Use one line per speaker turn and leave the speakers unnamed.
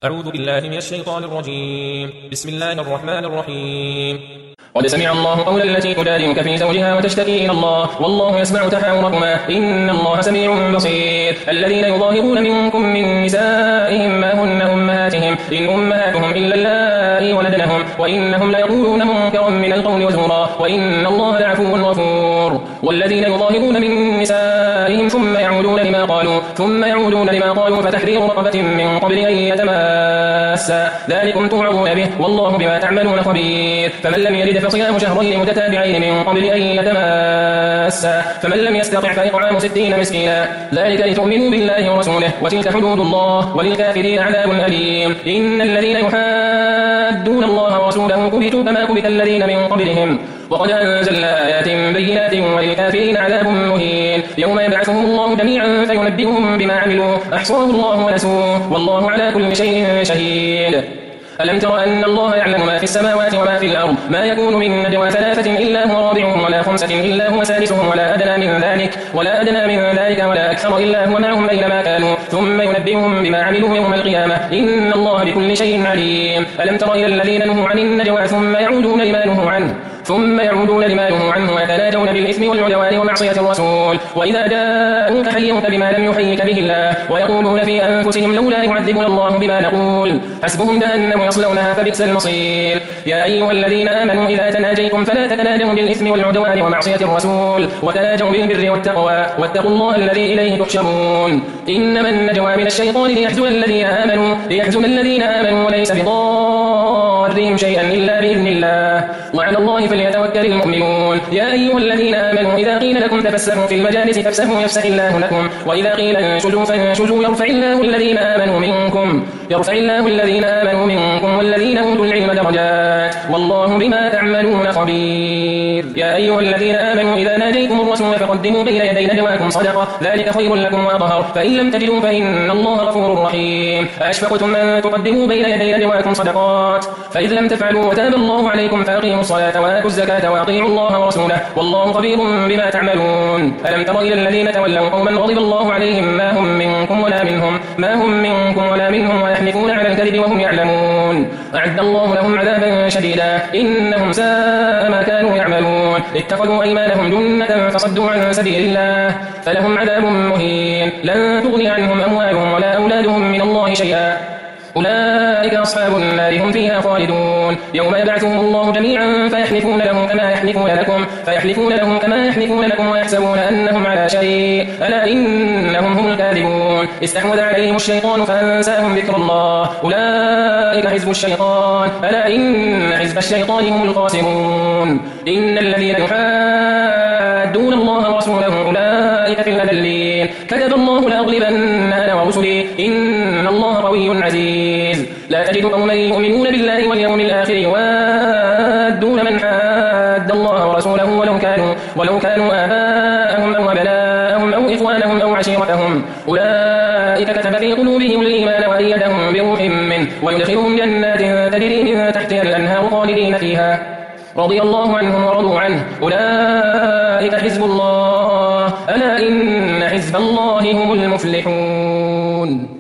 أعوذ بالله من الشيطان الرجيم. بسم الله الرحمن الرحيم.
قد سمع الله قول التي تجادلك في زوجها وتشتكي إلى الله والله يسمع تحاوركما إن الله سميع بصير. الذين يظاهرون منكم من نسائهم ما هن أمهاتهم إن أمهاتهم إلا اللائي ولدنهم وإنهم ليقولون منكرا من القول وزورا وإن الله لعفو غفور. والذين يظاهرون من نسائهم ثم يعودون لما قالوا فتحرير رقبة من قبل أن يتماسا ذلكم توعظون به والله بما تعملون خبير. فمن لم يجد فصيام شهرين متتابعين من قبل أن يتماسا فمن لم يستطع فإطعام 60 مسكينا ذلك لتؤمنوا بالله ورسوله وتلك حدود الله وللكافرين عذاب أليم. إن الذين يحادون الله ورسوله كبتوا كما كبت الذين من قبلهم وقد أنزلنا آيات بينات وللكافرين عذاب مهين. يوم يبعثهم الله جميعا فينبئهم بما عملوا أحصاه الله ونسوه والله على كل شيء شهيد. ألم تر أن الله يعلم ما في السماوات وما في الأرض ما يكون من نجوى 3 إلا هو رابعهم ولا 5 إلا هو سادسهم ولا أدنى من ذلك ولا أكثر إلا هو معهم أينما كانوا ثم ينبئهم بما عملوا يوم القيامة إن الله بكل شيء عليم. ألم تر إلى الذين نهوا عن النجوى ثم يعودون لما نهوا عنه ويتناجون بالإثم والعدوان ومعصية الرسول وإذا جاءوك حيوك بما لم يحيك به الله ويقولون في أنفسهم لولا يعذبنا الله بما نقول حسبهم جهنم يصلونها فبئس المصير. يا أيها الذين آمنوا إذا تناجيتم فلا تتناجوا بالإثم والعدوان ومعصية الرسول وتناجوا بالبر والتقوى واتقوا الله الذي إليه تحشرون. إنما النجوى من الشيطان ليحزن الذين آمنوا وليس بضارهم شيئا إلا بإذن الله وعلى الله فليتوكل المؤمنون. يا أيها الذين آمنوا إذا قيل لكم تفسحوا في المجالس فافسحوا يفسح الله لكم وإذا قيل انشزوا فانشزوا يرفع الله الذين آمنوا منكم والذين أوتوا العلم درجات والله بما تعملون خبير. يا أيها الذين آمنوا إذا ناجيتم الرسول فقدموا بين يدي نجواكم صدقة ذلك خير لكم وأطهر فإن لم تجدوا فإن الله غفور رحيم. أأشفقتم أن تقدموا بين يدي نجواكم صدقات فإذ لم تفعلوا وتاب الله عليكم فأقيموا الصلاة وآتوا الزكاة وأطيعوا الله ورسوله والله خبير بما تعملون. ألم تر إلى الذين تولوا قوما غضب الله عليهم ما هم منكم ولا منهم ويحلفون على الكذب وهم يعلمون أعد الله لهم عذابا شديدا إنهم ساء ما كانوا يعملون. اتخذوا أيمانهم جنة فصدوا عن سبيل الله فلهم عذاب مهين لن تغني عنهم أموالهم ولا أولادهم من الله شيئا أولئك أصحاب النار هم فيها خالدون. يوم يبعثهم الله جميعا فيحلفون لهم كما يحلفون لكم ويحسبون أنهم على شيء ألا إنهم هم الكاذبون. استحوذ عليهم الشيطان فأنساهم ذكر الله أولئك حزب الشيطان ألا إن حزب الشيطان هم الخاسرون. إن الذين يحادون الله ورسوله أولئك في الأذلين كتب الله لأغلبن أنا ورسلي إن الله قوي عزيز. لا تجد قوما يؤمنون بالله واليوم الآخر يوادون من حاد الله ورسوله ولو كانوا آباءهم أو أبناءهم أو إخوانهم أو عشيرتهم أولئك كتب في قلوبهم الإيمان وأيدهم بروح منه ويدخلهم جنات تجري من تحتها الأنهار خالدين فيها رضي الله عنهم ورضوا عنه أولئك حزب الله ألا إن حزب الله هم المفلحون.